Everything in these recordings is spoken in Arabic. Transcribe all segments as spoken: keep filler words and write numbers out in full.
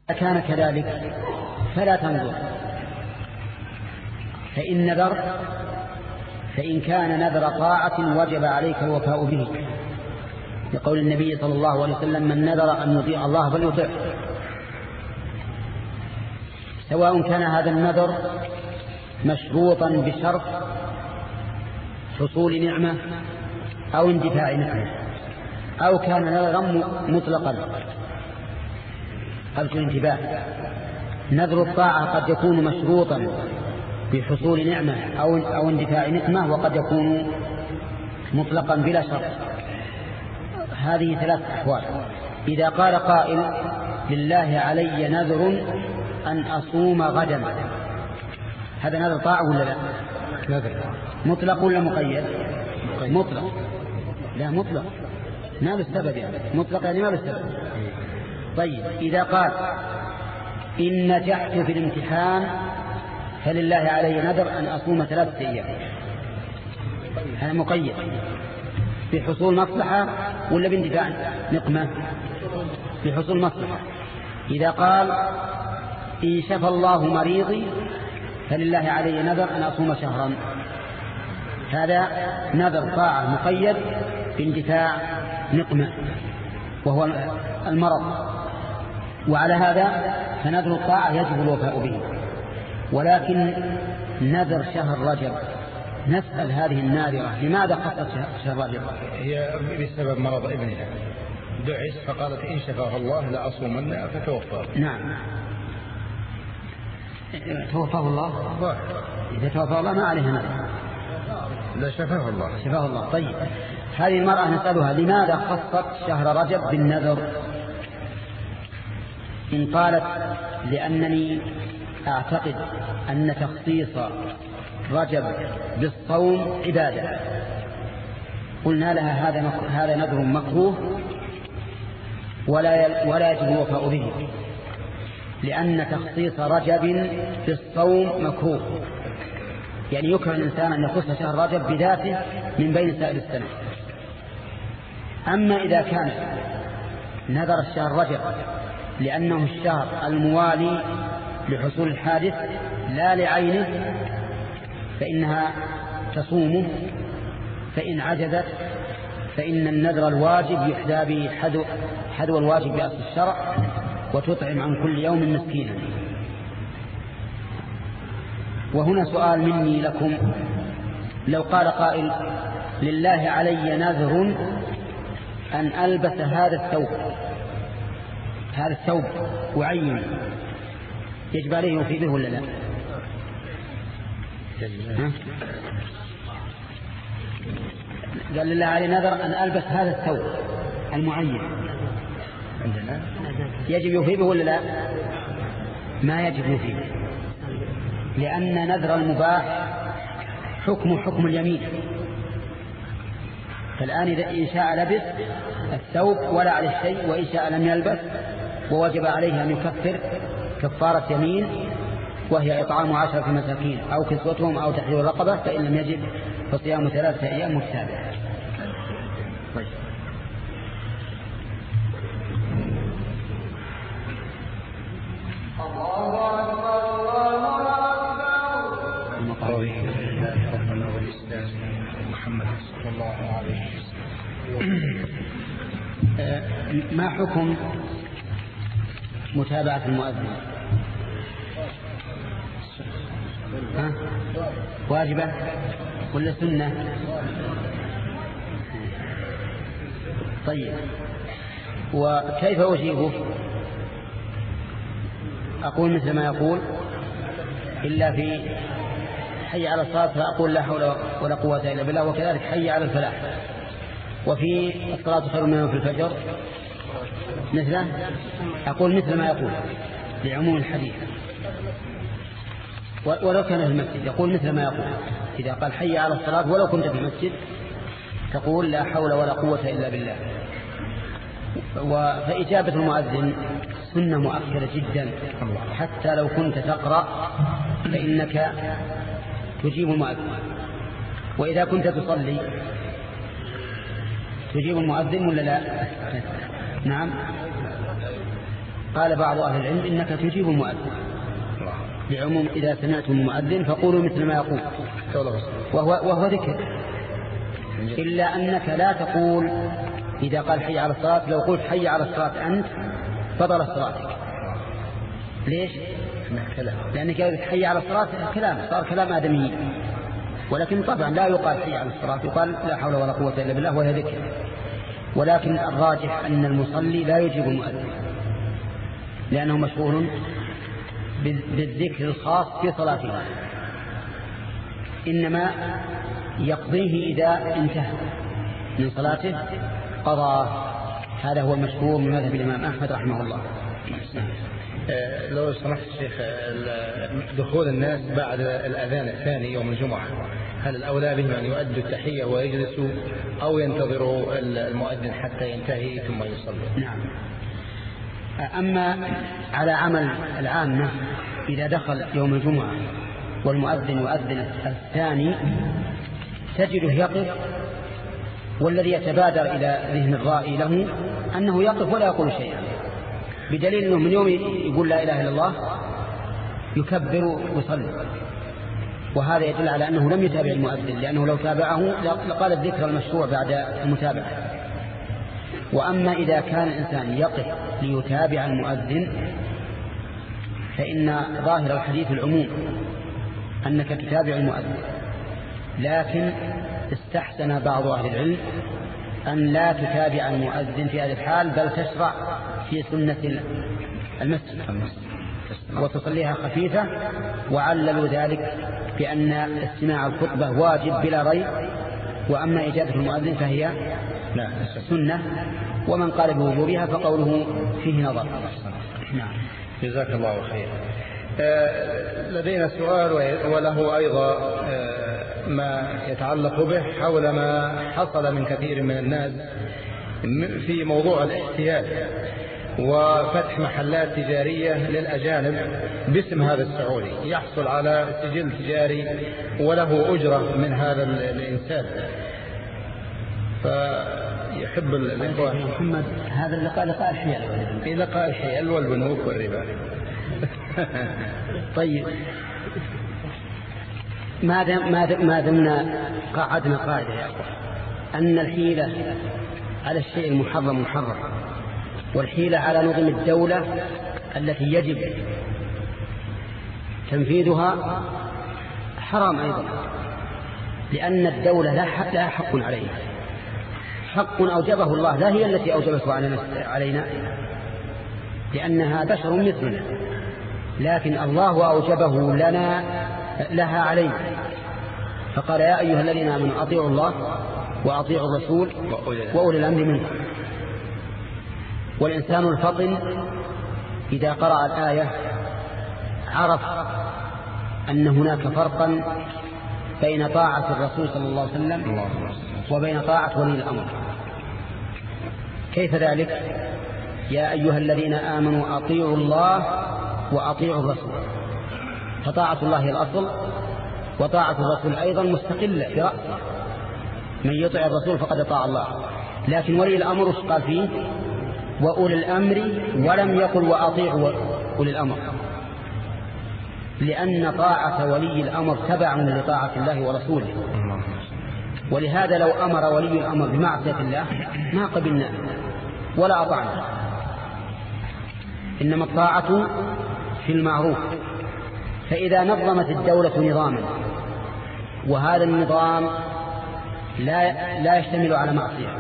كان كذلك فلا تنظر، فإن نذر فإن كان نذر طاعة وجب عليك الوفاء به، لقول النبي صلى الله عليه وسلم: من نذر أن يطيع الله فليطيعه، سواء كان هذا النذر مشروطا بشرط حصول نعمة أو اندفاع نعمة، أو كان نذرا مطلقا. قلت الانتباه، نذر الطاعة قد يكون مشروطا بحصول نعمة أو أو اندفاع نقمة، وقد يكون مطلقا بلا شرط. هذه ثلاث أحوال. إذا قال قائل: لله علي نذر أن أصوم غدا، هذا نذر طاعة ولا لا؟ نذر مطلق ولا مقيد؟ مطلق. لا مطلق، ما بالسبب يعني. مطلق يعني ما بالسبب. طيب، إذا قال: إن نجحت في الامتحان فلله علي نذر أن أصوم ثلاثة أيام، هذا مقيد بحصول مصلحة ولا باندفاع نقمة؟ بحصول مصلحة. إذا قال: إن شفى الله مريضي فلله علي نذر أن أصوم شهرا، هذا نذر طاعة مقيد باندفاع نقمة وهو المرض. وعلى هذا فنذر الطاعة يجب الوفاء به. ولكن نذر شهر رجب، نسأل هذه الناذرة: لماذا خصت شهر رجب؟ هي بسبب مرض ابنها، دعس فقالت: إن شفاه الله لأصومن، فتوفاه. نعم، توفاه الله. إذا توفاه الله ما عليها نذر. لا، شفاه الله. شفاه الله. طيب، هذه المرأة نسألها: لماذا خصت شهر رجب بالنذر؟ إن قالت: لأنني أعتقد أن تخصيص رجب بالصوم عبادة، قلنا لها: هذا هذا نذر مكروه ولا ولا يجب الوفاء به، لأن تخصيص رجب بالصوم مكروه، يعني يكره الإنسان أن يخص شهر رجب بذاته من بين سائر السنة. أما إذا كان نذر الشهر رجب لأنه الشهر الموالي لحصول الحادث لا لعينه، فإنها تصومه، فإن عجزت فإن النذر الواجب يحدى به حذو, حذو الواجب بأصل الشرع، وتطعم عن كل يوم مسكينا. وهنا سؤال مني لكم: لو قال قائل: لله علي نذر أن ألبس هذا الثوب، هذا الثوب وعين، يجب عليه يوفي به ولا لا؟ ها؟ قال: لله علي نذر أن ألبس هذا الثوب المعين، يجب يوفي به ولا لا؟ ما يجب يوفي به، لأن نذر المباح حكم حكم اليمين. فالآن إذا إن شاء لبس الثوب ولا عليه شيء، وإن شاء لم يلبس، ووجب عليه أن يكفر كفارة يمين، وهي إطعام عشرة مساكين أو كسوتهم أو تحرير رقبة، فإن لم يجد فصيام ثلاثة أيام متتابعة. طيب. الله أكبر الله أكبر. محمد صلى الله عليه وسلم. ما حكم متابعة المؤذن؟ ها؟ واجبة ولا سنة؟ طيب، وكيف أجيبه؟ أقول مثل ما يقول: إلا في حي على الصلاة فأقول لا حول ولا قوة إلا بالله، وكذلك حي على الفلاح. وفي الصلاة خير منها في الفجر مثله أقول مثل ما يقول لعموم الحديث. ولو كان في المسجد يقول مثل ما يقول. إذا قال حي على الصلاة ولو كنت في المسجد تقول لا حول ولا قوة إلا بالله. فإجابة المؤذن سنة مؤكدة جدا، حتى لو كنت تقرأ فإنك تجيب المؤذن. وإذا كنت تصلي تجيب المؤذن ولا لا؟ نعم. قال بعض أهل العلم إنك تجيب المؤذن بعموم إذا سمعتم المؤذن فقولوا مثل ما يقول وهو, وهو ذكر، إلا أنك لا تقول إذا قال حي على الصلاة، لو قلت حي على الصلاة أنت فضل صلاتك. ليش؟ لأنك قلت حي على الصلاة كلام صار كلام آدمي، ولكن طبعا لا يقال حي على الصلاة، يقال لا حول ولا قوة إلا بالله وهي ذكر. ولكن الراجح أن المصلي لا يجيب المؤذن لأنه مشغول بالذكر الخاص في صلاته، إنما يقضيه إذا انتهى من صلاته قضى. هذا هو المشهور من مذهب الإمام أحمد رحمه الله. لو سمحت الشيخ، دخول الناس بعد الأذان الثاني يوم الجمعة، هل الأولى بهم أن يؤدوا التحية ويجلسوا أو ينتظروا المؤذن حتى ينتهي ثم يصلوا؟ نعم. أما على عمل العامة إذا دخل يوم الجمعة والمؤذن يؤذن الثاني تجده يقف، والذي يتبادر إلى ذهن الرائي له أنه يقف ولا يقول شيئا، بدليل أنه من يوم يقول لا إله إلا الله يكبر ويصلي، وهذا يدل على أنه لم يتابع المؤذن، لأنه لو تابعه لقال الذكر المشروع بعد المتابعة. وأما إذا كان الإنسان يقف ليتابع المؤذن فإن ظاهر الحديث العموم أنك تتابع المؤذن، لكن استحسن بعض أهل العلم أن لا تتابع المؤذن في هذه الحال، بل تشرع في سنة المسجد وتصليها خفيفة، وعللوا ذلك بأن استماع الخطبة واجب بلا ريب، وأما إجابة المؤذن فهي سنة، ومن قال بوجوبها فقوله فيه نظر. نعم. جزاك الله خير. آه لدينا سؤال وله أيضا آه ما يتعلق به حول ما حصل من كثير من الناس في موضوع الاحتيال وفتح محلات تجارية للأجانب باسم هذا السعودي، يحصل على سجل تجاري وله أجرة من هذا الإنسان. فيحب الإخوة محمد هذا اللقاء لقاء الحيل، لقاء الحيل والبنوك والربا. طيب، ما دمنا قاعدنا قاعدة يا أخوة أن الحيلة على الشيء المحرم محرم، والحيلة على نظم الدولة التي يجب تنفيذها حرام أيضا، لأن الدولة لا حق عليها، حق أوجبه الله لا هي التي أوجبته علينا، لأنها بشر مثلنا، لكن الله أوجبه لنا لها علينا، فقال يا أيها الذين آمنوا أطيعوا الله وأطيعوا الرسول وأولي الأمر منكم. والإنسان الفطن إذا قرأ الآية عرف أن هناك فرقا بين طاعة الرسول صلى الله عليه وسلم وبين طاعة ولي الأمر. كيف ذلك؟ يا أيها الذين آمنوا أطيعوا الله وأطيعوا الرسول، فطاعة الله الأصل، وطاعة الرسول أيضا مستقلة في رأسه، من يطع الرسول فقد طاع الله. لكن ولي الأمر قال فيه وأولي الأمر، ولم يقل وأطيعوا أولي الأمر، لأن طاعة ولي الأمر تبع لطاعة الله ورسوله. ولهذا لو أمر ولي الأمر بمعصية الله ما قبلنا ولا أطعنا، إنما الطاعة في المعروف. فإذا نظمت الدولة نظاما وهذا النظام لا لا يشتمل على معصية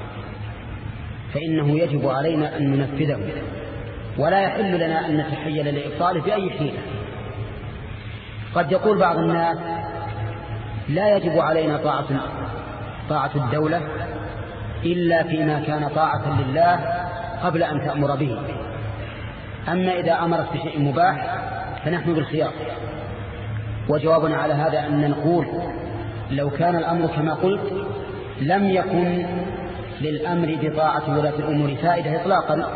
فإنه يجب علينا أن ننفذه، ولا يحل لنا أن نتحيل لإبطاله بأي حيلة. قد يقول بعض الناس لا يجب علينا طاعة طاعة الدولة إلا فيما كان طاعة لله قبل أن تأمر به، أما إذا أمرت بشيء مباح فنحن بالخيار. وجوابنا على هذا أن نقول لو كان الأمر كما قلت لم يكن للأمر بطاعة ولاة الأمور فائدة إطلاقا،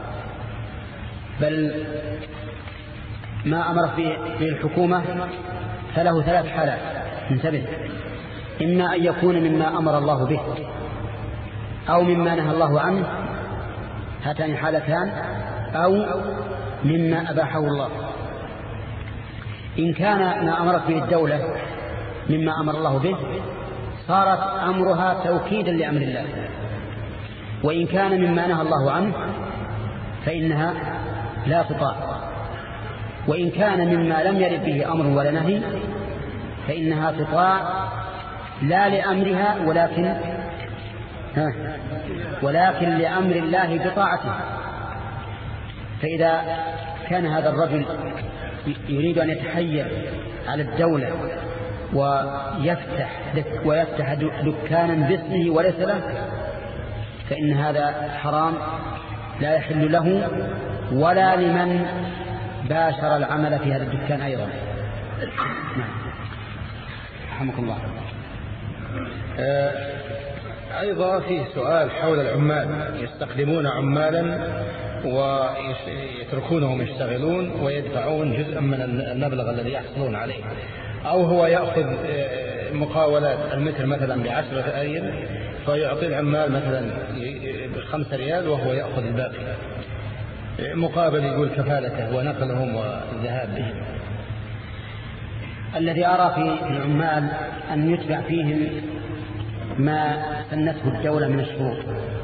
بل ما أمر به الحكومة فله ثلاث حالات، انتبه: إما أن يكون مما أمر الله به أو مما نهى الله عنه، هاتان حالتان، أو مما أباحه الله. إن كان ما أمرت به الدولة مما أمر الله به صارت أمرها توكيدا لأمر الله، وإن كان مما نهى الله عنه فإنها لا تطاع، وإن كان مما لم يرد به أمر ولا نهي فإنها تطاع لا لأمرها ولكن ها ولكن لأمر الله بطاعته. فإذا كان هذا الرجل يريد أن يتحيل على الدولة ويفتح ويفتح دكانا باسمه وليس له فإن هذا حرام لا يحل له ولا لمن باشر العمل في هذا الدكان أيضا. رحمك الله. أيضا في سؤال حول العمال، يستخدمون عمالا ويتركونهم يشتغلون ويدفعون جزءا من المبلغ الذي يحصلون عليه، أو هو يأخذ مقاولات المتر مثلا بعشرة أيام فيعطي العمال مثلا بخمسة ريال وهو يأخذ الباقي مقابل يقول كفالته ونقلهم والذهاب بهم. الذي أرى في العمال أن يتبع فيهم ما سنته الدولة من الشروط،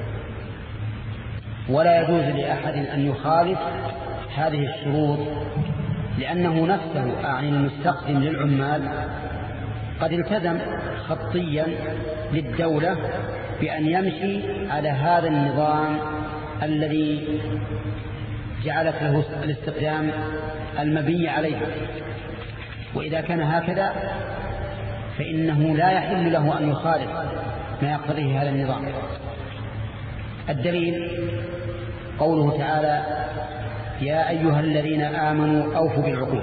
ولا يجوز لأحد أن يخالف هذه الشروط، لأنه نفسه أعني المستخدم للعمال قد التزم خطيا للدولة بأن يمشي على هذا النظام الذي جعلت له الاستخدام المبني عليه، وإذا كان هكذا فإنه لا يحل له أن يخالف ما يقتضيه هذا النظام. الدليل قوله تعالى: يا أيها الذين آمنوا أوفوا بالعقود،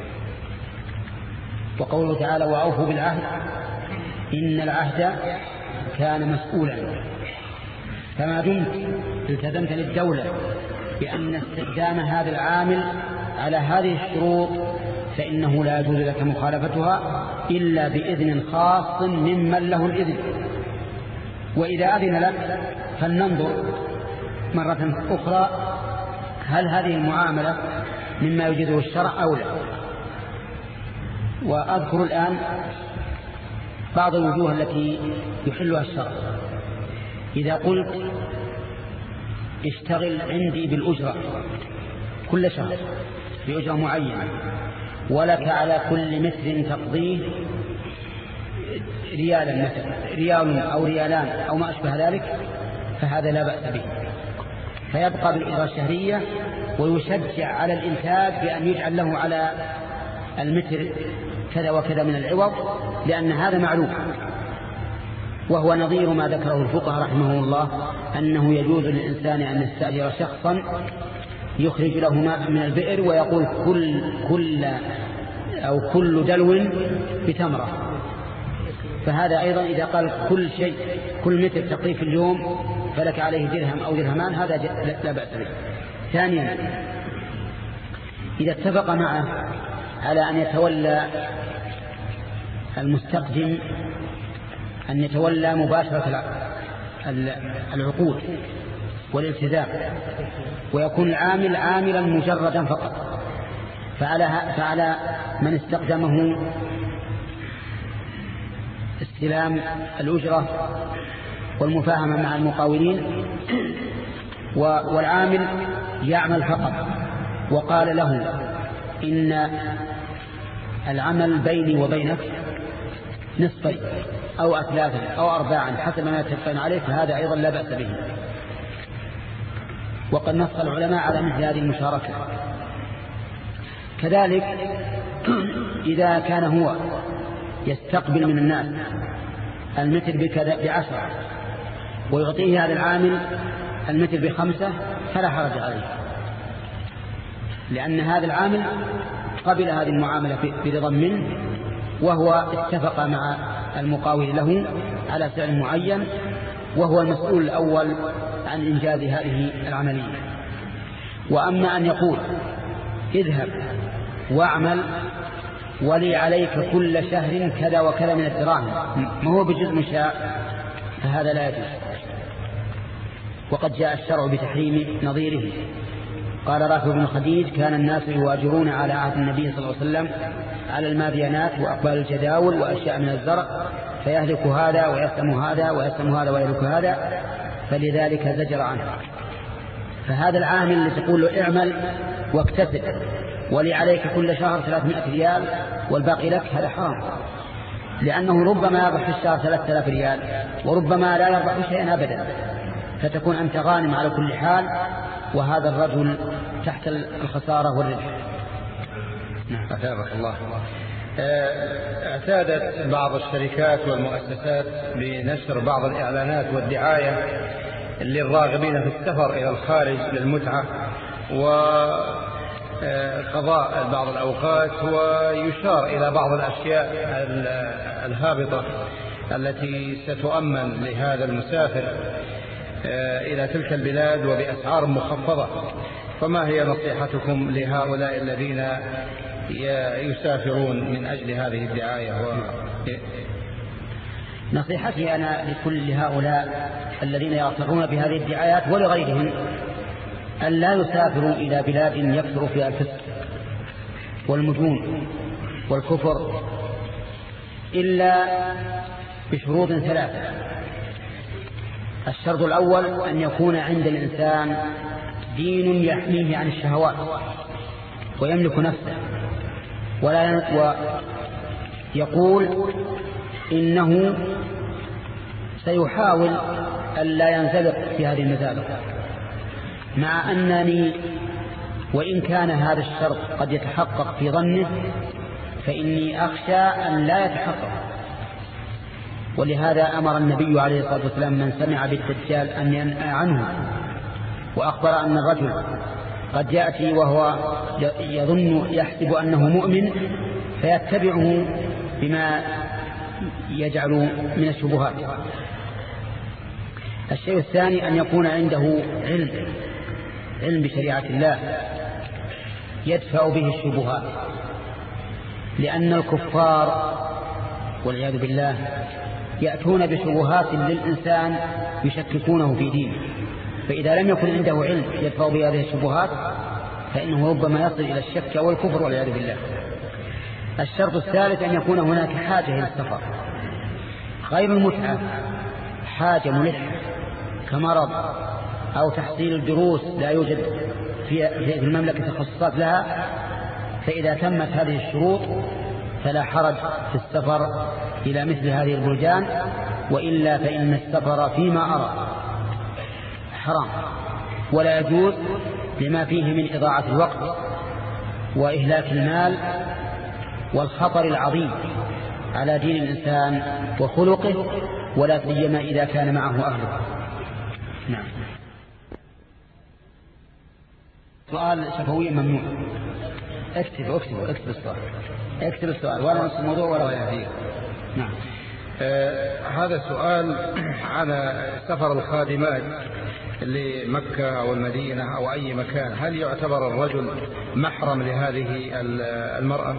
وقوله تعالى: وأوفوا بالعهد إن العهد كان مسؤولا. فما دمت التزمت للدولة بأن استخدام هذا العامل على هذه الشروط فإنه لا يجوز لك مخالفتها إلا بإذن خاص ممن له الإذن. وإذا أذن لك فلننظر مرة أخرى هل هذه المعاملة مما يوجده الشرع أو لا. وأذكر الآن بعض الوجوه التي يحلها الشرع. إذا قلت اشتغل عندي بالأجرة كل شهر بأجرة معينة، ولك على كل متر تقضيه ريالا مثلا ريال أو ريالان أو ما أشبه ذلك، فهذا لا بأس به، فيبقى بالأجرة الشهرية ويشجع على الإنتاج بأن يجعل له على المتر كذا وكذا من العوض، لأن هذا معلوم. وهو نظير ما ذكره الفقهاء رحمه الله أنه يجوز للإنسان أن يستأجر شخصا يخرج له ماء من البئر ويقول كل كل أو كل دلو بتمرة، فهذا أيضا إذا قال كل شيء كل متر تقريب في اليوم فلك عليه درهم أو درهمان هذا لا بأس به. ثانيا إذا اتفق معه على أن يتولى المستخدم أن يتولى مباشرة العقود والالتزام ويكون العامل عاملا مجردا فقط، فعلى, فعلى من استخدمه استلام الأجرة والمفاهمة مع المقاولين، والعامل يعمل فقط وقال له إن العمل بيني وبينك نصفين أو أثلاثا أو أرباعا حسب ما يتفقون عليه، فهذا أيضا لا بأس به. وقد نص العلماء على مثل هذه المشاركة. كذلك إذا كان هو يستقبل من الناس المتر بكذا بعشرة ويعطيه هذا العامل المتر بخمسة فلا حرج عليه، لأن هذا العامل قبل هذه المعاملة برضا منه، وهو اتفق مع المقاول له على سعر معين، وهو المسؤول الأول عن إنجاز هذه العملية. وأما أن يقول اذهب واعمل ولي عليك كل شهر كذا وكذا من الدراهم ما هو بجزء مشاء، فهذا لا يجوز. وقد جاء الشرع بتحريم نظيره. قال رافع بن خديج كان الناس يواجرون على عهد النبي صلى الله عليه وسلم على الماديانات وأقبال الجداول وأشياء من الزرع، فيهلك هذا ويسلم هذا ويسلم هذا ويهلك هذا، فلذلك زجر عنه. فهذا العامل اللي تقول له اعمل واكتسب ولي عليك كل شهر ثلاثمائة ريال والباقي لك، هذا حرام، لأنه ربما يربح في الشهر ثلاثة آلاف ريال وربما لا يربح شيئا أبدا، فتكون أنت غانم على كل حال، وهذا الرجل تحت الخسارة والربح. نعم. أثابك الله. اعتادت بعض الشركات والمؤسسات بنشر بعض الإعلانات والدعاية للراغبين في السفر إلى الخارج للمتعة وقضاء بعض الأوقات، ويشار إلى بعض الأشياء الهابطة التي ستؤمن لهذا المسافر إلى تلك البلاد وبأسعار مخفضة. فما هي نصيحتكم لهؤلاء الذين يسافرون من أجل هذه الدعاية؟ و... نصيحتي أنا لكل هؤلاء الذين يغترون بهذه الدعايات ولغيرهم أن لا يسافروا إلى بلاد يكثر فيها الفسق والمجون والكفر إلا بشروط ثلاثة. الشرط الأول أن يكون عند الإنسان دين يحميه عن الشهوات ويملك نفسه، ولا ويقول إنه سيحاول أن لا ينزلق في هذه المزالق، مع أنني وإن كان هذا الشرط قد يتحقق في ظنه فإني أخشى أن لا يتحقق. ولهذا أمر النبي عليه الصلاة والسلام من سمع بالدجال أن ينأى عنه، وأخبر أن الرجل قد يأتي وهو يظن يحسب أنه مؤمن فيتبعه بما يجعل من الشبهات. الشيء الثاني أن يكون عنده علم علم بشريعة الله يدفع به الشبهات، لأن الكفار والعياذ بالله يأتون بشبهات للإنسان يشككونه في دينه، فإذا لم يكن عنده علم يدفع بهذه الشبهات فإنه ربما يصل إلى الشك والكفر والعياذ بالله. الشرط الثالث أن يكون هناك حاجة إلى السفر غير المتعة، حاجة ملحة كمرض أو تحصيل الدروس لا يوجد في المملكة تخصصات لها، فإذا تمت هذه الشروط فلا حرج في السفر إلى مثل هذه البلدان، وإلا فإن السفر فيما أرى حرام ولا يجوز لما فيه من إضاعة الوقت وإهلاك المال والخطر العظيم على دين الإنسان وخلقه، ولا سيما إذا كان معه أهله. نعم. سؤال شفوي ممنوع. اكتب اكتب اكتب السؤال اكتب السؤال ولا نص الموضوع ولا يهديه. نعم. آه هذا سؤال على سفر الخادمات لمكة أو المدينة أو أي مكان، هل يعتبر الرجل محرم لهذه المرأة؟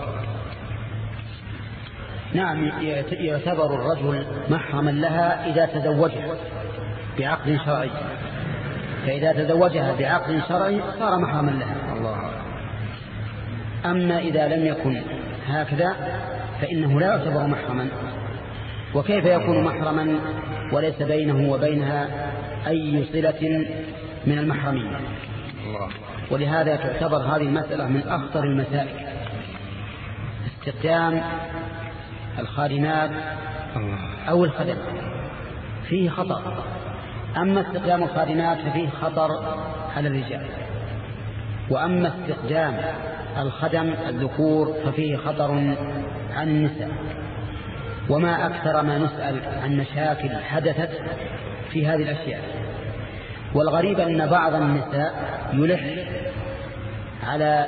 نعم، يعتبر الرجل محرما لها إذا تزوجها بعقد شرعي، فإذا تزوجها بعقد شرعي صار محرما لها. الله. أما إذا لم يكن هكذا فإنه لا يعتبر محرما. وكيف يكون محرما وليس بينه وبينها أي صلة من المحرمين؟ الله. ولهذا تعتبر هذه المسألة من أخطر المسائل. استخدام الخادمات أو الخدم فيه خطر، أما استخدام الخادمات ففيه خطر على الرجال، وأما استخدام الخدم الذكور ففيه خطر عن النساء. وما أكثر ما نسأل عن مشاكل حدثت في هذه الأشياء. والغريب أن بعض النساء يلح على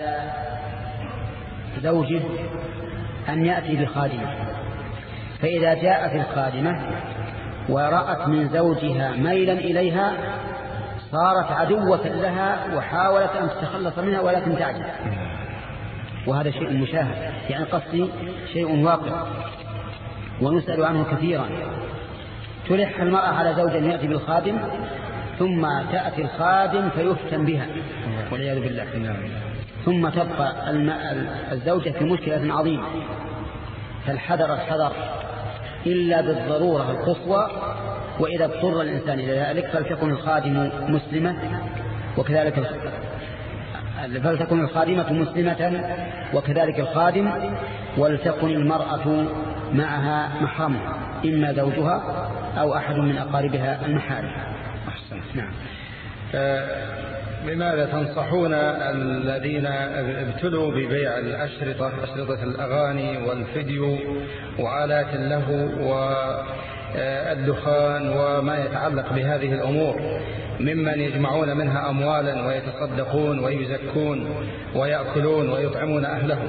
زوجه أن يأتي بخادمة، فإذا جاءت الخادمة ورأت من زوجها ميلا إليها صارت عدوة لها وحاولت أن تتخلص منها ولكن تعجز. وهذا شيء مشاهد، يعني قصدي شيء واقع ونسأل عنه كثيرا. تلح المرأة على زوج يأتي بالخادم ثم تأتي الخادم فيفتن بها والعياذ بالله، ثم تبقى الزوجة في مشكلة عظيمة. فالحذر الحذر إلا بالضرورة القصوى، وإذا اضطر الإنسان إلى ذلك فلتكن الخادم مسلمة وكذلك فلتكن الخادمة مسلمة وكذلك الخادم، ولتكن المرأة معها محرمها إما زوجها أو أحد من أقاربها المحارم. أحسن. نعم. لماذا تنصحون الذين ابتلوا ببيع الأشرطة، أشرطة الأغاني والفيديو وآلات اللهو والدخان وما يتعلق بهذه الأمور، ممن يجمعون منها أموالا ويتصدقون ويزكون ويأكلون ويطعمون أهلهم؟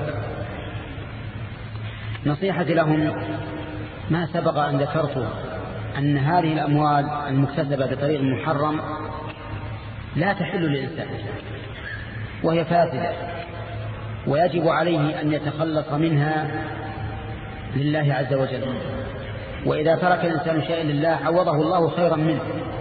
نصيحتي لهم ما سبق أن ذكرته، أن هذه الأموال المكتسبة بطريق محرم لا تحل للإنسان وهي فاسدة، ويجب عليه أن يتخلص منها لله عز وجل. وإذا ترك الإنسان شيئا لله عوضه الله خيرا منه.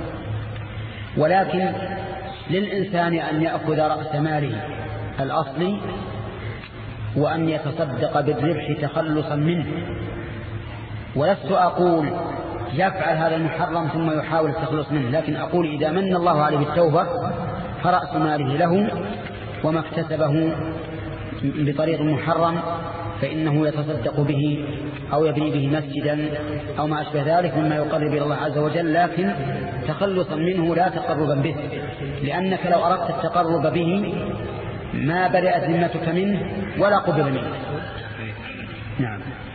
ولكن للإنسان أن يأخذ رأس ماله الأصلي وأن يتصدق بالربح تخلصا منه. ولست أقول يفعل هذا المحرم ثم يحاول التخلص منه، لكن أقول إذا من الله عليه بالتوبة فرأس ماله له، وما اكتسبه بطريق محرم فإنه يتصدق به أو يبني به مسجدا أو ما أشبه ذلك مما يقرب إلى الله عز وجل، لكن تخلصا منه لا تقربا به، لأنك لو أردت التقرب به ما برئت ذمتك منه ولا قبل منه. نعم.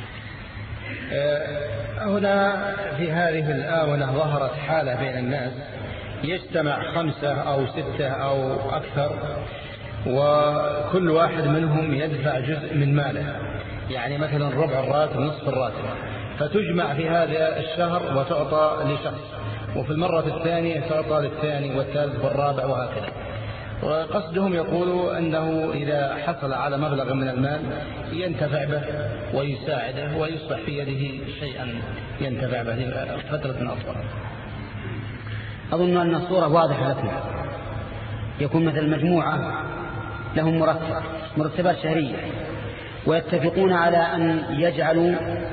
هنا في هذه الآونة ظهرت حالة بين الناس يجتمع خمسة أو ستة أو أكثر، وكل واحد منهم يدفع جزء من ماله، يعني مثلا ربع الراتب نصف الراتب، فتجمع في هذا الشهر وتعطى لشخص، وفي المرة الثانية تعطى للثاني والثالث والرابع وهكذا. وقصدهم يقولوا أنه إذا حصل على مبلغ من المال ينتفع به ويساعده ويصبح في يده شيئا ينتفع به فترة أطول. أظن أن الصورة واضحة لكم. يكون مثل مجموعة لهم مرتب مرتبات شهرية، ويتفقون على أن يجعلوا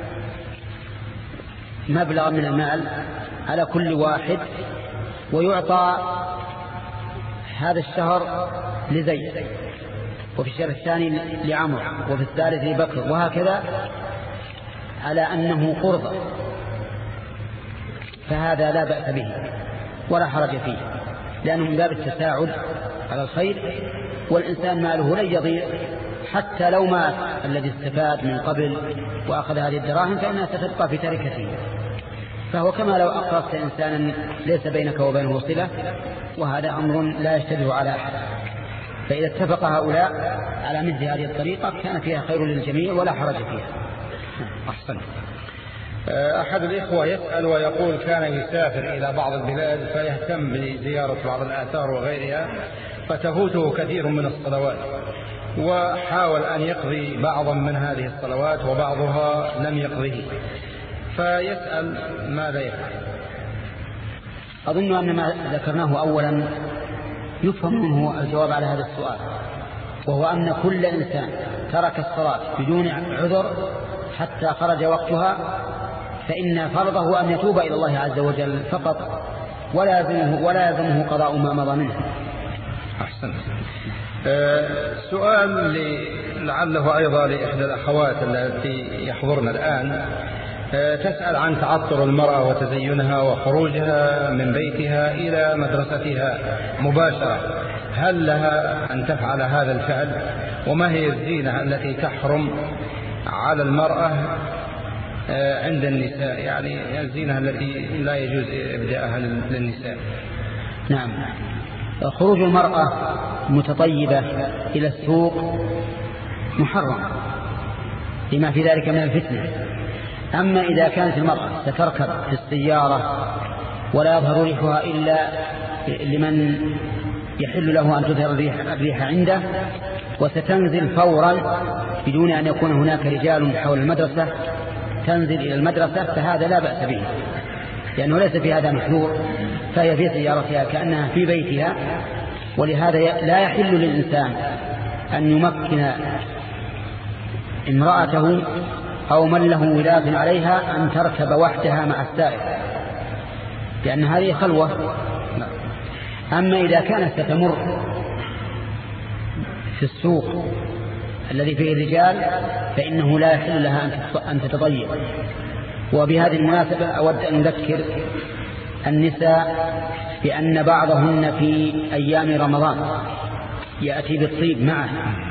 مبلغ من المال على كل واحد، ويعطى هذا الشهر لزيد، وفي الشهر الثاني لعمر، وفي الثالث لبكر، وهكذا على أنه قرض. فهذا لا بأس به ولا حرج فيه، لأنه من باب التساعد على الخير، والإنسان ماله لن يضيع حتى لو مات الذي استفاد من قبل وأخذ هذه الدراهم فإنها ستبقى في تركته. فهو كما لو أقرضت إنسانا ليس بينك وبينه صلة، وهذا أمر لا يشتبه على أحد. فإذا اتفق هؤلاء على مثل هذه الطريقة كان فيها خير للجميع ولا حرج فيها. أحسن. أحد الإخوة يسأل ويقول كان يسافر إلى بعض البلاد فيهتم بزيارة بعض الآثار وغيرها، فتفوته كثير من الصلوات، وحاول أن يقضي بعضا من هذه الصلوات وبعضها لم يقضيه، فيسأل ماذا يفعل؟ أظن أن ما ذكرناه أولا يفهم منه الجواب على هذا السؤال، وهو أن كل إنسان ترك الصلاة بدون عذر حتى خرج وقتها فإن فرضه أن يتوب إلى الله عز وجل فقط، ولا يلزمه ولا يلزمه قضاء ما مضى منه. أحسن. أه سؤال لعله أيضا لإحدى الأخوات التي يحضرن الآن، أه تسأل عن تعطر المرأة وتزينها وخروجها من بيتها إلى مدرستها مباشرة، هل لها أن تفعل هذا الفعل؟ وما هي الزينة التي تحرم على المرأة عند النساء، يعني الزينة التي لا يجوز إبداءها للنساء؟ نعم. خروج المرأة متطيبة إلى السوق محرم لما في ذلك من الفتنة. أما إذا كانت المرأة ستركب في السيارة ولا يظهر ريحها إلا لمن يحل له أن تظهر الريح عنده، وستنزل فورا بدون أن يكون هناك رجال حول المدرسة، تنزل إلى المدرسة، فهذا لا بأس به، لأنه ليس في هذا محذور، فهي في سيارتها كأنها في بيتها. ولهذا لا يحل للإنسان أن يمكن امرأته أو من له ولاة عليها أن تركب وحدها مع السائق، لأن هذه خلوة. أما إذا كانت ستمر في السوق الذي فيه الرجال فإنه لا يحل لها أن تتضيق. وبهذه المناسبة أود أن أذكر النساء بأن بعضهن في أيام رمضان يأتي بالطيب معه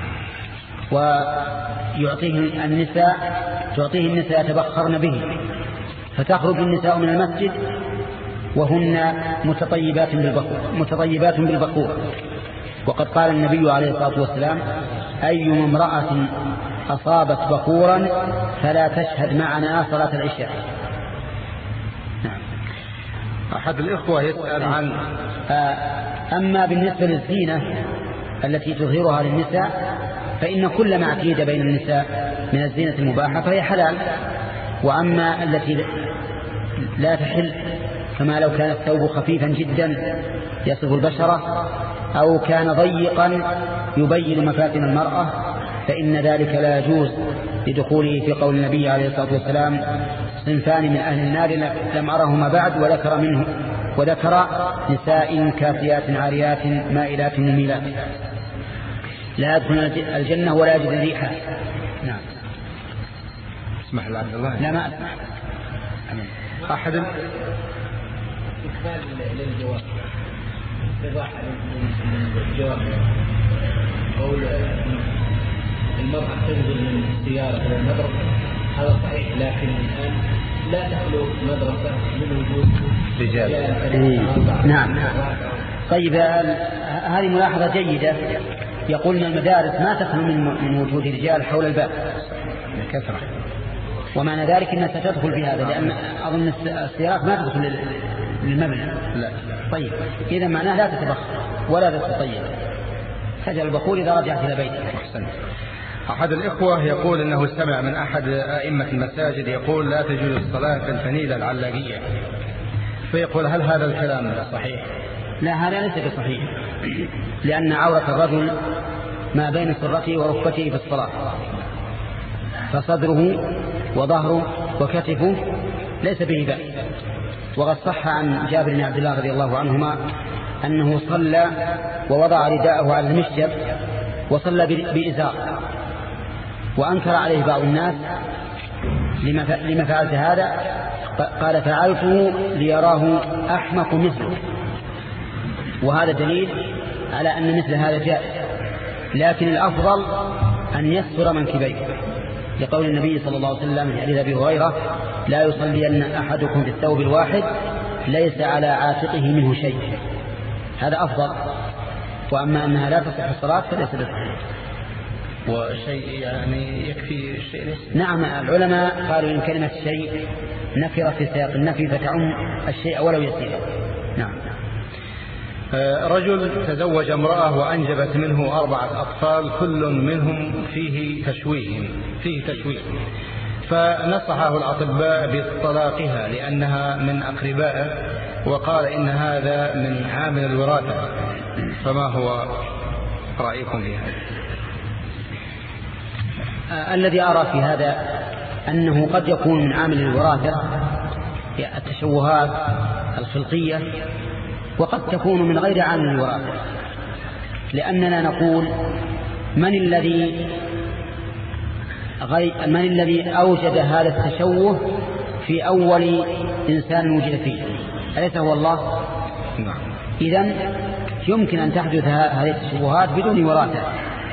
ويعطيه النساء تعطيه النساء يتبخرن به، فتخرج النساء من المسجد وهن متطيبات بالبخور متطيبات بالبخور. وقد قال النبي عليه الصلاة والسلام: أيما امرأة أصابت بخورا فلا تشهد معنا صلاة العشاء. نعم. أحد الإخوة يسأل عن أما بالنسبة للزينة التي تظهرها للنساء فإن كل ما اعتيد بين النساء من الزينة المباحة فهي حلال. وأما التي لا تحل كما لو كان الثوب خفيفا جدا يصف البشرة أو كان ضيقا يبين مفاتن المرأة فإن ذلك لا يجوز لدخوله في قول النبي عليه الصلاة والسلام: صنفان من أهل النار لم أرهما بعد، وذكر منه وذكر نساء كاسيات عاريات مائلات مميلات لا يدخل الجنة ولا يجد ريحها. نعم. اسمح لي عبد الله. لا ما أسمح. أحد ال... إكمال للجواب إيضاح للجواب قول المرأة تنزل من السيارة إلى المدرسة هذا صحيح، لكن الآن لا تخلو مدرسة من وجود رجال. نعم. طيب هذه ملاحظة جيدة. يقول ان المدارس ما تخلو من وجود رجال حول الباب كثرة، ومعنى ذلك انها ستدخل في هذا، لان اظن السيارات ما تدخل للمبنى. لا. طيب اذا معناه لا تتبخر ولا تتطيب، سجل البخور اذا رجعت الى بيتك. احسنت. أحد الإخوة يقول أنه سمع من أحد أئمة المساجد يقول لا تجوز الصلاة في الفنيلة العلاقية، فيقول هل هذا الكلام صحيح؟ لا، هذا ليس بصحيح، لأن عورة الرجل ما بين سرته وركبته في الصلاة، فصدره وظهره وكتفه ليس به بأس. وقد صح عن جابر بن عبد الله رضي الله عنهما أنه صلى ووضع رداءه على المشجب وصلى بإزار، وأنكر عليه بعض الناس لما فعلت هذا، قال فعلته ليراه أحمق مثله. وهذا دليل على أن مثل هذا جائز، لكن الأفضل أن يستر منكبيه، لقول النبي صلى الله عليه وسلم في حديث أبي هريرة: لا يصلين أحدكم في الثوب الواحد ليس على عاتقه منه شيء. هذا أفضل. وأما أنها لا تصح الصلاة فليس بصحيح. وشيء يعني يكفي الشيء ليس. نعم، العلماء قالوا إن كلمة شيء نكرة في سياق النفي فتعم الشيء ولو يسير. نعم. رجل تزوج امرأة وأنجبت منه أربعة أطفال كل منهم فيه تشويه فيه تشويه فنصحه الأطباء بطلاقها لأنها من أقربائه، وقال إن هذا من عامل الوراثة، فما هو رأيكم في هذا؟ الذي أرى في هذا أنه قد يكون من عامل الوراثة التشوهات الخلقية، وقد تكون من غير عامل الوراثة، لأننا نقول من الذي غير من الذي أوجد هذا التشوه في أول إنسان وجد فيه؟ أليس هو الله؟ نعم. إذن يمكن أن تحدث هذه التشوهات بدون وراثة.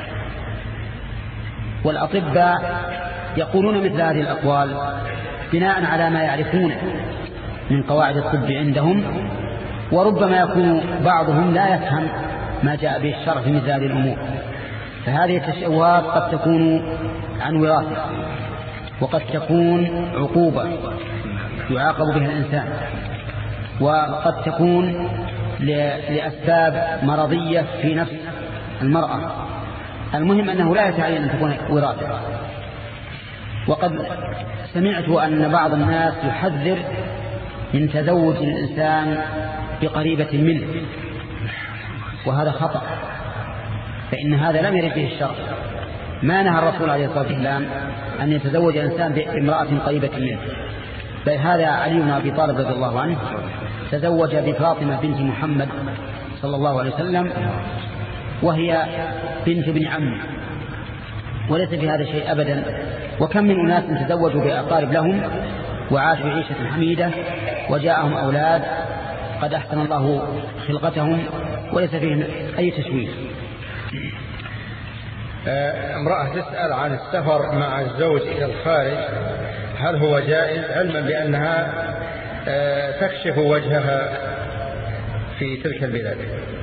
والأطباء يقولون مثل هذه الأقوال بناء على ما يعرفون من قواعد الطب عندهم، وربما يكون بعضهم لا يفهم ما جاء به الشرع في مثل هذه الأمور. فهذه التشوهات قد تكون عن وراثة، وقد تكون عقوبة يعاقب بها الإنسان، وقد تكون لأسباب مرضية في نفس المرأة. المهم أنه لا يتعين أن تكون وراثة. وقد سمعت أن بعض الناس يحذر من تزوج الإنسان بقريبة منه، وهذا خطأ، فإن هذا لم يرد به الشرع. ما نهى الرسول عليه الصلاة والسلام أن يتزوج الإنسان بامرأة قريبة منه، بل هذا علي بن أبي طالب رضي الله عنه تزوج بفاطمة بنت محمد صلى الله عليه وسلم وهي بنت ابن عمه، وليس في هذا شيء أبدا. وكم من أناس تزوجوا بأقارب لهم وعاشوا عيشة حميدة وجاءهم أولاد قد أحسن الله خلقتهم وليس فيه أي تشويه. امرأة تسأل عن السفر مع الزوج إلى الخارج، هل هو جائز، علما بأنها تكشف وجهها في تلك البلاد؟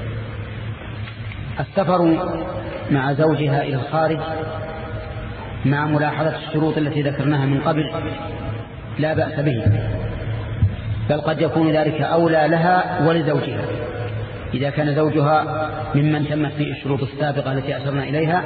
السفر مع زوجها إلى الخارج مع ملاحظة الشروط التي ذكرناها من قبل لا بأس به، بل قد يكون ذلك أولى لها ولزوجها إذا كان زوجها ممن تمت فيه الشروط السابقة التي أشرنا إليها.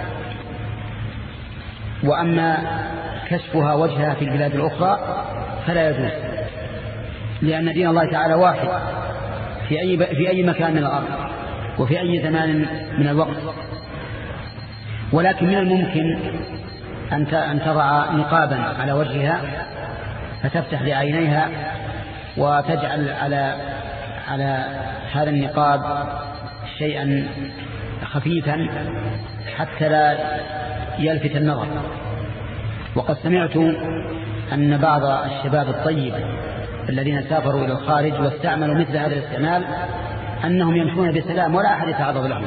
وأما كشفها وجهها في البلاد الأخرى فلا يجوز، لأن دين الله تعالى واحد في أي, في أي مكان من الأرض وفي أي زمان من الوقت. ولكن من الممكن أن تضع نقابا على وجهها فتفتح لعينيها وتجعل على على هذا النقاب شيئا خفيفا حتى لا يلفت النظر. وقد سمعت أن بعض الشباب الطيب الذين سافروا إلى الخارج واستعملوا مثل هذا الاستعمال أنهم يمشون بسلام ولا أحد يتعرض لهم.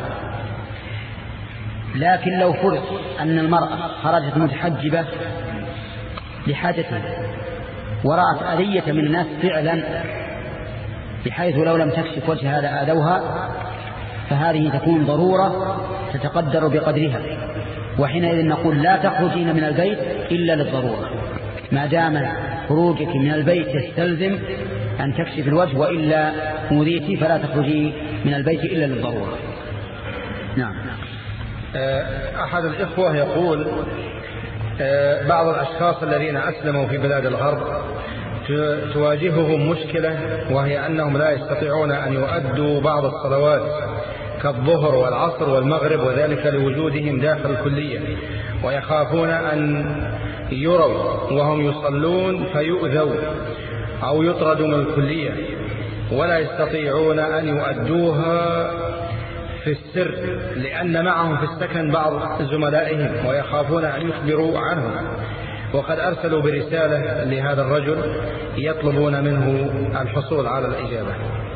لكن لو فرض أن المرأة خرجت متحجبة لحاجتها ورأت أذية من الناس فعلا بحيث لو لم تكشف وجه هذا آذوها، فهذه تكون ضرورة تتقدر بقدرها، وحينئذ نقول لا تخرجين من البيت إلا للضرورة، ما دام خروجك من البيت يستلزم أن تكشف الوجه، وإلا أوذيتي فلا تخرجي من البيت إلا للضرورة. نعم. أحد الإخوة يقول بعض الأشخاص الذين أسلموا في بلاد الغرب تواجههم مشكلة، وهي أنهم لا يستطيعون أن يؤدوا بعض الصلوات كالظهر والعصر والمغرب، وذلك لوجودهم داخل الكلية، ويخافون أن يروا وهم يصلون فيؤذوا أو يطردوا من الكلية، ولا يستطيعون أن يؤدوها في السر لأن معهم في السكن بعض زملائهم ويخافون أن يخبروا عنهم. وقد أرسلوا برسالة لهذا الرجل يطلبون منه الحصول على الإجابة.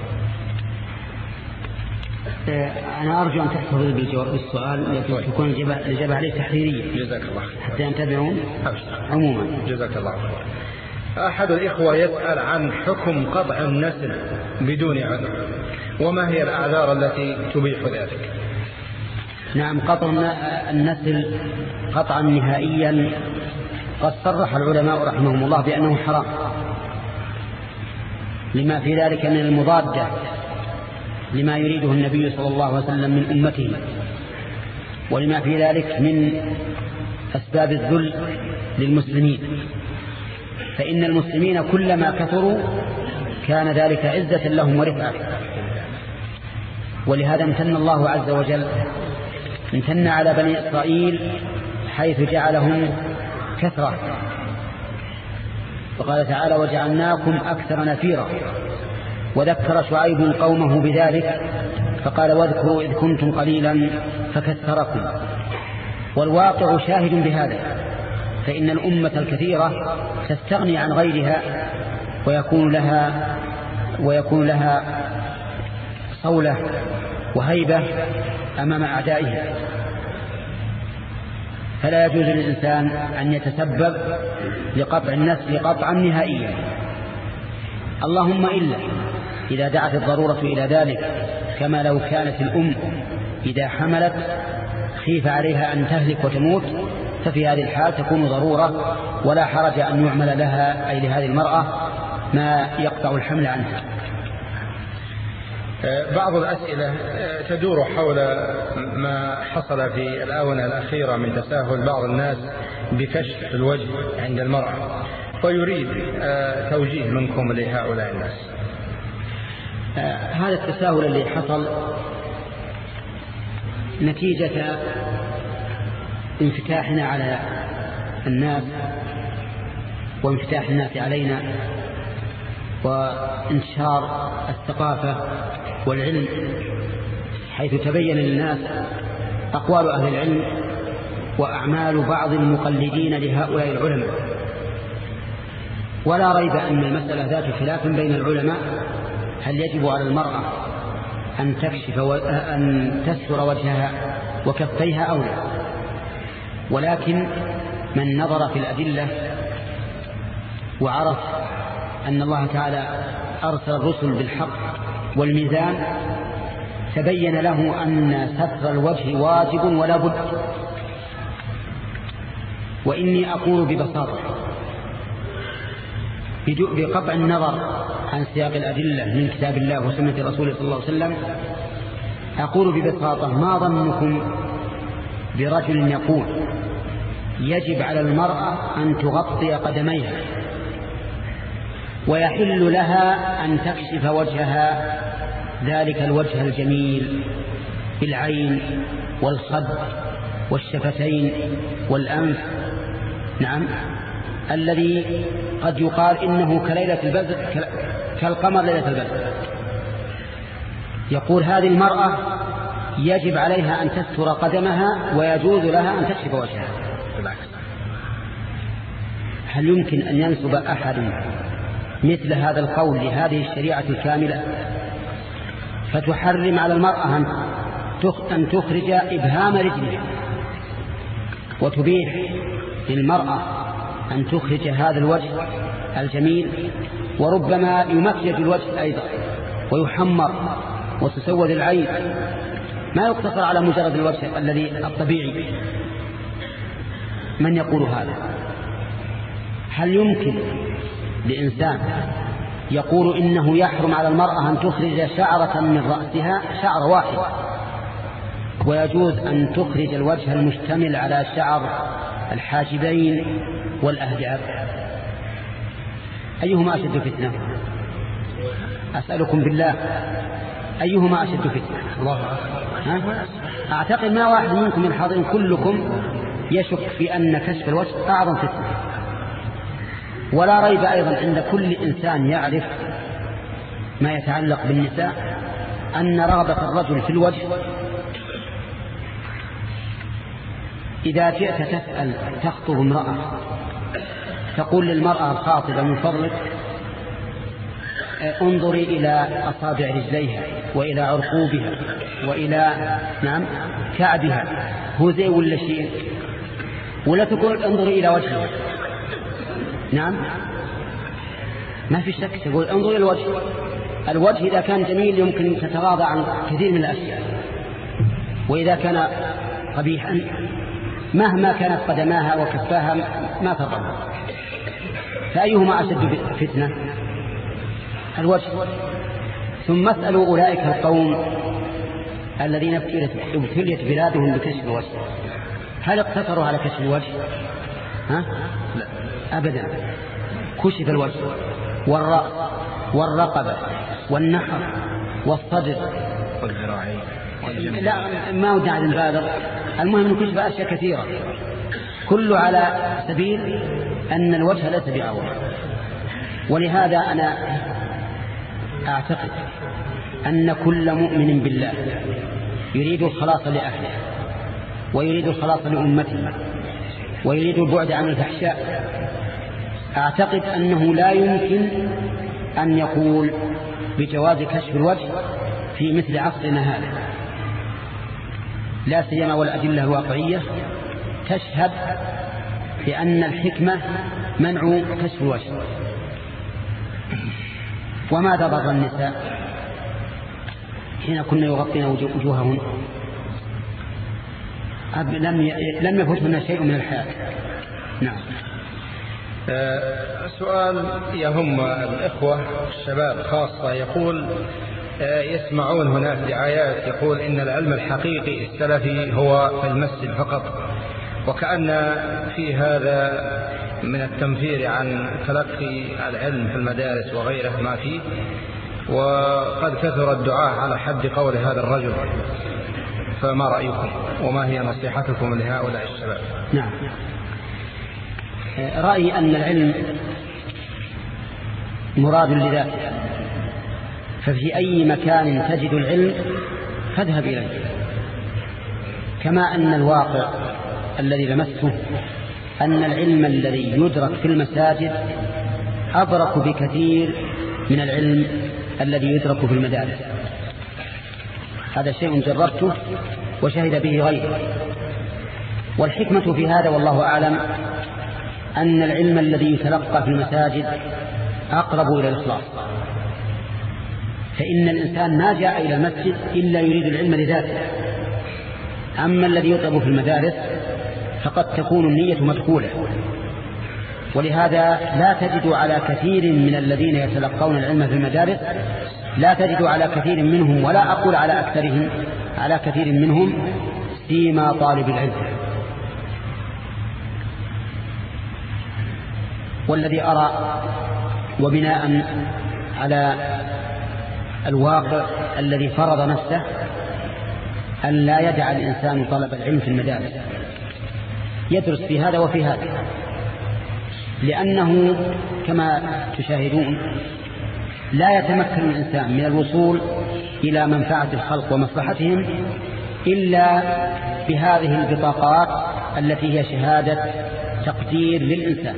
أنا أرجو أن تحتفظ بالجواب بالسؤال لكي تكون الإجابة عليه تحريرية. جزاك الله حتى ينتبهون عموما. جزاك الله خير. أحد الإخوة يسأل عن حكم قطع النسل بدون عذر، وما هي الأعذار التي تبيح ذلك؟ نعم، قطع النسل قطعا نهائيا قد صرح العلماء رحمهم الله بأنه حرام، لما في ذلك من المضادة لما يريده النبي صلى الله عليه وسلم من أمته، ولما في ذلك من أسباب الذل للمسلمين، فإن المسلمين كلما كثروا كان ذلك عزة لهم ورفعة. ولهذا امتن الله عز وجل امتن على بني إسرائيل حيث جعلهم كثرة، وقال تعالى وجعلناكم أكثر نفيرا. وذكر شعيب قومه بذلك فقال واذكروا إذ كنتم قليلا فكثركم. والواقع شاهد بهذا، فإن الأمة الكثيرة تستغني عن غيرها ويكون لها ويكون لها صولة وهيبة أمام أعدائها، فلا يجوز للإنسان أن يتسبب لقطع النسل قطعا نهائيا، اللهم إلا إذا دعت الضرورة إلى ذلك، كما لو كانت الأم إذا حملت خيف عليها أن تهلك وتموت، ففي هذه الحال تكون ضرورة ولا حرج أن يعمل لها أي لهذه المرأة ما يقطع الحمل عنها. بعض الأسئلة تدور حول ما حصل في الآونة الأخيرة من تساهل بعض الناس بكشف الوجه عند المرأة، ويريد توجيه منكم لهؤلاء الناس. آه هذا التساهل اللي حصل نتيجة انفتاحنا على الناس وانفتاح الناس علينا وانتشار الثقافة والعلم، حيث تبين للناس أقوال أهل العلم وأعمال بعض المقلدين لهؤلاء العلماء. ولا ريب أن المسألة ذات خلاف بين العلماء، هل يجب على المرأة أن تكشف أن تستر وجهها وكفيها أو لا؟ ولكن من نظر في الأدلة وعرف أن الله تعالى أرسل الرسل بالحق والميزان تبين له أن ستر الوجه واجب ولا بد. وإني أقول ببساطة بقطع النظر عن سياق الأدلة من كتاب الله وسنة رسوله صلى الله عليه وسلم، أقول ببساطة: ما ظنكم برجل يقول يجب على المرأة أن تغطي قدميها ويحل لها أن تكشف وجهها، ذلك الوجه الجميل بالعين والخد والشفتين والأنف، نعم، الذي قد يقال إنه كليلة البدر كالقمر ليلة البدر. يقول هذه المرأة يجب عليها أن تستر قدمها ويجوز لها أن تكشف وجهها. هل يمكن أن ينسب أحد مثل هذا القول لهذه الشريعة الكاملة فتحرم على المرأة أن تخرج إبهام رجلها وتبيح للمرأة أن تخرج هذا الوجه الجميل، وربما يمكيج الوجه أيضا ويحمر وتسود العين، ما يقتصر على مجرد الوجه الذي الطبيعي؟ من يقول هذا؟ هل يمكن لإنسان يقول إنه يحرم على المرأة أن تخرج شعرة من رأسها، شعر واحد، ويجوز أن تخرج الوجه المشتمل على شعر الحاجبين والأهجاب؟ أيهما أشد فتنة؟ أسألكم بالله، أيهما أشد فتنة؟ الله ها؟ أعتقد ما واحد منكم من الحاضرين كلكم يشك في أن كشف الوجه أعظم فتنة. ولا ريب أيضا عند كل إنسان يعرف ما يتعلق بالنساء أن رغبة الرجل في الوجه، إذا جئت تسأل تخطب امرأة تقول للمرأة الخاطبة من فضلك انظري إلى أصابع رجليها وإلى عرقوبها وإلى نعم كعبها، هو زي ولا شيء؟ ولا تقول انظري إلى وجهها؟ نعم، ما في شك، تقول انظر إلى الوجه. الوجه إذا كان جميل يمكن تتغاضى عن كثير من الأشياء، وإذا كان قبيحا مهما كانت قدماها وكفاها ما تضر. فأيهما أشد فتنة؟ الوجه. ثم اسألوا أولئك القوم الذين ابتليت بلادهم بكشف الوجه، هل اقتصروا على كشف الوجه؟ ها؟ لا أبدا، كشف الوجه والرأس والرقبة والنحر والصدر والذراعين. لا ما ودع البالغ، المهم أن كشف أشياء كثيرة، كل على سبيل أن الوجه ليس بعورة. ولهذا أنا أعتقد أن كل مؤمن بالله يريد الخلاص لأهله ويريد الخلاص لأمته ويريد البعد عن الفحشاء، أعتقد أنه لا يمكن أن يقول بجواز كشف الوجه في مثل عصرنا هذا، لا سيما والأدلة الواقعية تشهد بأن الحكمة منع كشف الوجه. وماذا ضر النساء حين كنا يغطين وجوههن؟ لم لم يفوتهن شيء من الحياة. نعم. سؤال يهم الإخوة الشباب خاصة، يقول يسمعون هناك دعايات يقول إن العلم الحقيقي السلفي هو في المسجد فقط، وكأن في هذا من التنفير عن تلقي العلم في المدارس وغيره ما فيه، وقد كثر الدعاء على حد قول هذا الرجل، فما رأيكم وما هي نصيحتكم لهؤلاء الشباب؟ نعم، رأيي أن العلم مراد لذاته، ففي أي مكان تجد العلم فاذهب إليه، كما أن الواقع الذي لمسته أن العلم الذي يدرك في المساجد أبرك بكثير من العلم الذي يدرك في المدارس. هذا شيء جربته وشهد به غيره. والحكمة في هذا والله أعلم أن العلم الذي يتلقى في المساجد أقرب إلى الإخلاص، فإن الإنسان ما جاء إلى المسجد إلا يريد العلم لذاته. أما الذي يطلب في المدارس فقد تكون النية مدخولة، ولهذا لا تجد على كثير من الذين يتلقون العلم في المدارس، لا تجد على كثير منهم، ولا أقول على أكثرهم، على كثير منهم سيما طالب العلم. والذي أرى وبناء على الواقع الذي فرض نفسه أن لا يدع الإنسان طلب العلم في المدارس، يدرس في هذا وفي هذا، لأنه كما تشاهدون لا يتمكن الإنسان من الوصول إلى منفعة الخلق ومصلحتهم إلا بهذه البطاقات التي هي شهادة تقدير للإنسان.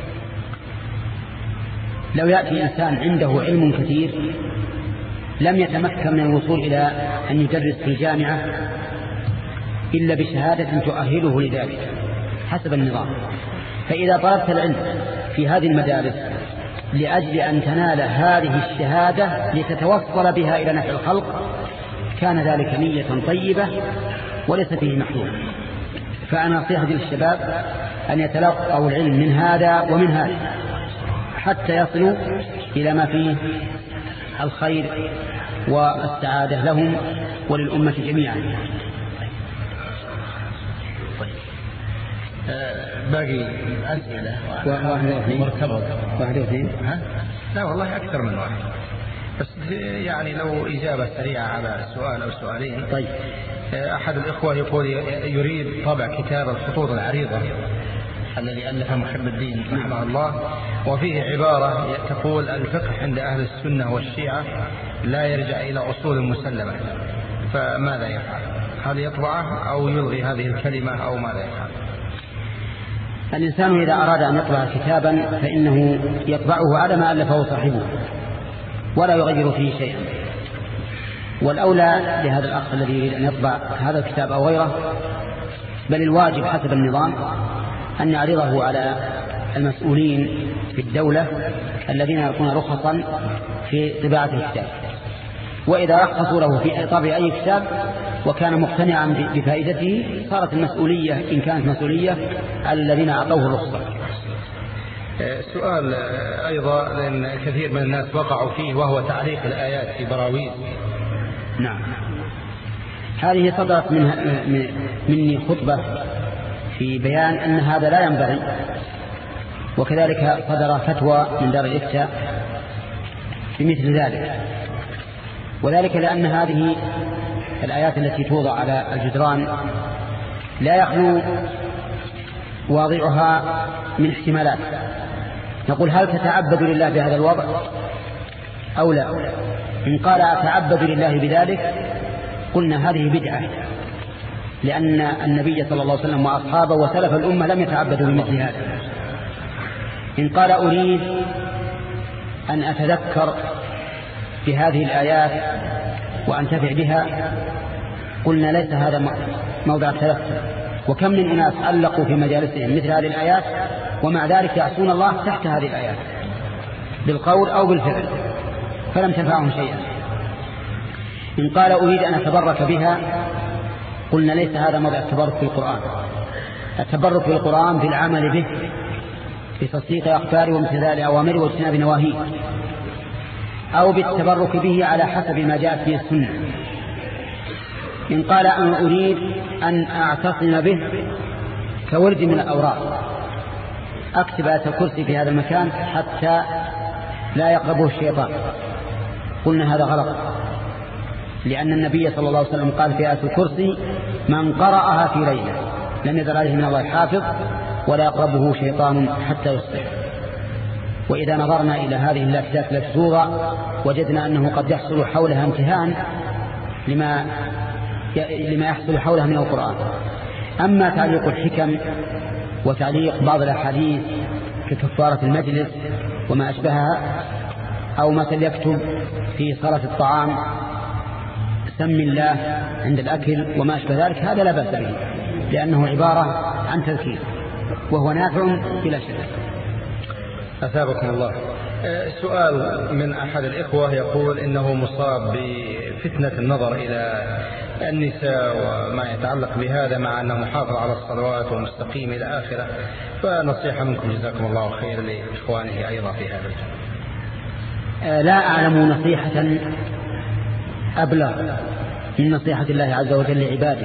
لو يأتي إنسان عنده علم كثير لم يتمكن من الوصول إلى أن يدرس في جامعة إلا بشهادة تؤهله لذلك حسب النظام. فإذا طلبت العلم في هذه المدارس لأجل أن تنال هذه الشهادة لتتوصل بها إلى نفع الخلق كان ذلك نية طيبة وليس فيه محظور. فأنا نصيحتي للشباب أن يتلقوا العلم من هذا ومن هذا حتى يصلوا إلى ما فيه الخير والسعادة لهم وللأمة جميعا. باقي أسئلة واحدة واثنين واحدة واثنين ها؟ لا والله أكثر من واحد، بس يعني لو إجابة سريعة على سؤال أو سؤالين. طيب. أحد الإخوة يقول يريد طبع كتاب الخطوط العريضة الذي ألف محب الدين رحمه الله، وفيه عبارة تقول الفقه عند أهل السنة والشيعة لا يرجع إلى أصول مسلمة، فماذا يفعل؟ هل يطبعه أو يلغي هذه الكلمة أو ماذا يفعل؟ الإنسان إذا أراد أن يطبع كتابا فإنه يطبعه على ما ألفه صاحبه ولا يغير فيه شيئا. والأولى لهذا الأخ الذي يريد أن يطبع هذا الكتاب أو غيره، بل الواجب حسب النظام أن يعرضه على المسؤولين في الدولة الذين يعطون رخصا في طباعة الكتاب، وإذا رخصوا له في طبع أي كتاب وكان مقتنعا بفائدته صارت المسؤولية إن كانت مسؤولية على الذين أعطوه الرخصة. سؤال أيضا، لأن كثير من الناس وقعوا فيه، وهو تعليق الآيات في براويز. نعم، هذه صدرت منها مني خطبة في بيان أن هذا لا ينبغي، وكذلك صدر فتوى من دار الإفتاء بمثل ذلك، وذلك لأن هذه الآيات التي توضع على الجدران لا يخلو واضعها من احتمالات. نقول هل تتعبد لله بهذا الوضع أو لا؟ إن قال أتعبد لله بذلك قلنا هذه بدعة، لأن النبي صلى الله عليه وسلم وأصحابه وسلف الأمة لم يتعبدوا بمثل هذا. إن قال أريد أن أتذكر بهذه الآيات وأنتفع بها قلنا ليس هذا موضع التذكر، وكم من أناس علقوا في مجالسهم مثل هذه الآيات ومع ذلك يعصون الله تحت هذه الآيات بالقول أو بالفعل فلم تنفعهم شيئا. إن قال أريد أن أتبرك بها قلنا ليس هذا موضع التبرك في القرآن. التبرك في القرآن بالعمل به بتصديق أخباره وامتثال أوامره واجتناب نواهيه، أو بالتبرك به على حسب ما جاءت به السنة. إن قال أنا أريد أن أعتصم به كورد من الأوراق، أكتب آية الكرسي في هذا المكان حتى لا يقربه الشيطان، قلنا هذا غلط، لأن النبي صلى الله عليه وسلم قال في آية الكرسي: من قرأها في ليلة لم يزل عليه من الله حافظ ولا يقربه شيطان حتى يصبح. وإذا نظرنا إلى هذه اللافتات التي تورى وجدنا أنه قد يحصل حولها امتهان لما لما يحصل حولها من القرآن. أما تعليق الحكم وتعليق بعض الأحاديث ككفارة المجلس وما أشبهها، أو مثل يكتب في صلاة الطعام سم الله عند الأكل وما أشبه ذلك، هذا لا بأس به، لأنه عبارة عن تذكير وهو نافع بلا شك. أثابكم الله. سؤال من أحد الإخوة يقول إنه مصاب بفتنة النظر إلى النساء وما يتعلق بهذا، مع أنه محافظ على الصلوات ومستقيم إلى آخره، فنصيحة منكم جزاكم الله خير لإخوانه أيضا في هذا الجانب. لا أعلم نصيحة أبلغ من نصيحة الله عز وجل لعباده،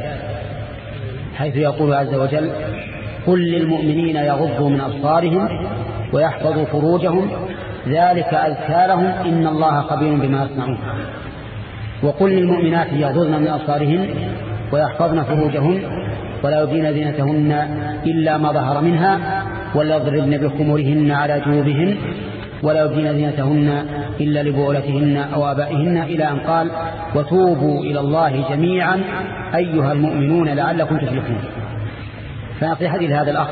حيث يقول عز وجل: قل للمؤمنين يغضوا من أبصارهم ويحفظوا فروجهم ذلك أزكى لهم إن الله خبير بما يصنعون. وقل للمؤمنات يغضضن من أبصارهن ويحفظن فروجهن ولا يبدين زينتهن إلا ما ظهر منها ولا يضربن بخمرهن على جيوبهن ولا يبدين زينتهن إلا لبؤلتهن أو آبائهن، إلى أن قال: وتوبوا إلى الله جميعا أيها المؤمنون لعلكم تفلحون. فنصيحتي لهذا الأخ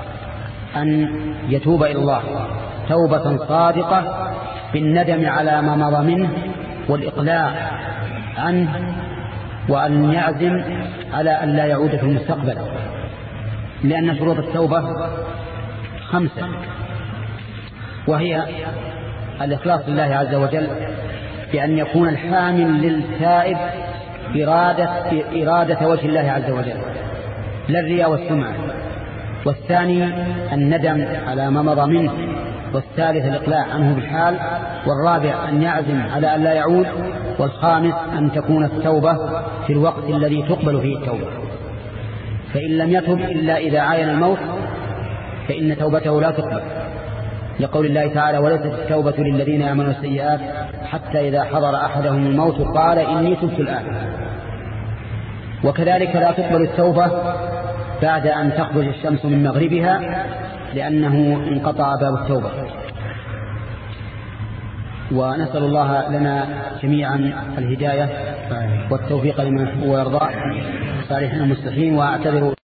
أن يتوب إلى الله توبة صادقة بالندم على ما مضى منه والإقلاع عنه، وأن يعزم على أن لا يعود في المستقبل، لأن شروط التوبة خمسة، وهي الإخلاص لله عز وجل بأن يكون الحامل للتائب إرادة, إرادة وجه الله عز وجل لا الرياء والسمعة. والثاني الندم على ما مضى منه. والثالث الإقلاع عنه بالحال. والرابع أن يعزم على أن لا يعود. والخامس أن تكون التوبة في الوقت الذي تقبل فيه التوبة، فإن لم يتب إلا إذا عاين الموت فإن توبته لا تقبل، لقول الله تعالى: وليست التوبة للذين يعملون السيئات حتى إذا حضر أحدهم الموت قال إني تبت الآن. وكذلك لا تقبل التوبة بعد أن تخرج الشمس من مغربها، لأنه انقطع باب التوبة. ونسأل الله لنا جميعا الهداية والتوفيق لما يحب ويرضى، صالحين المصلحين. وأعتذر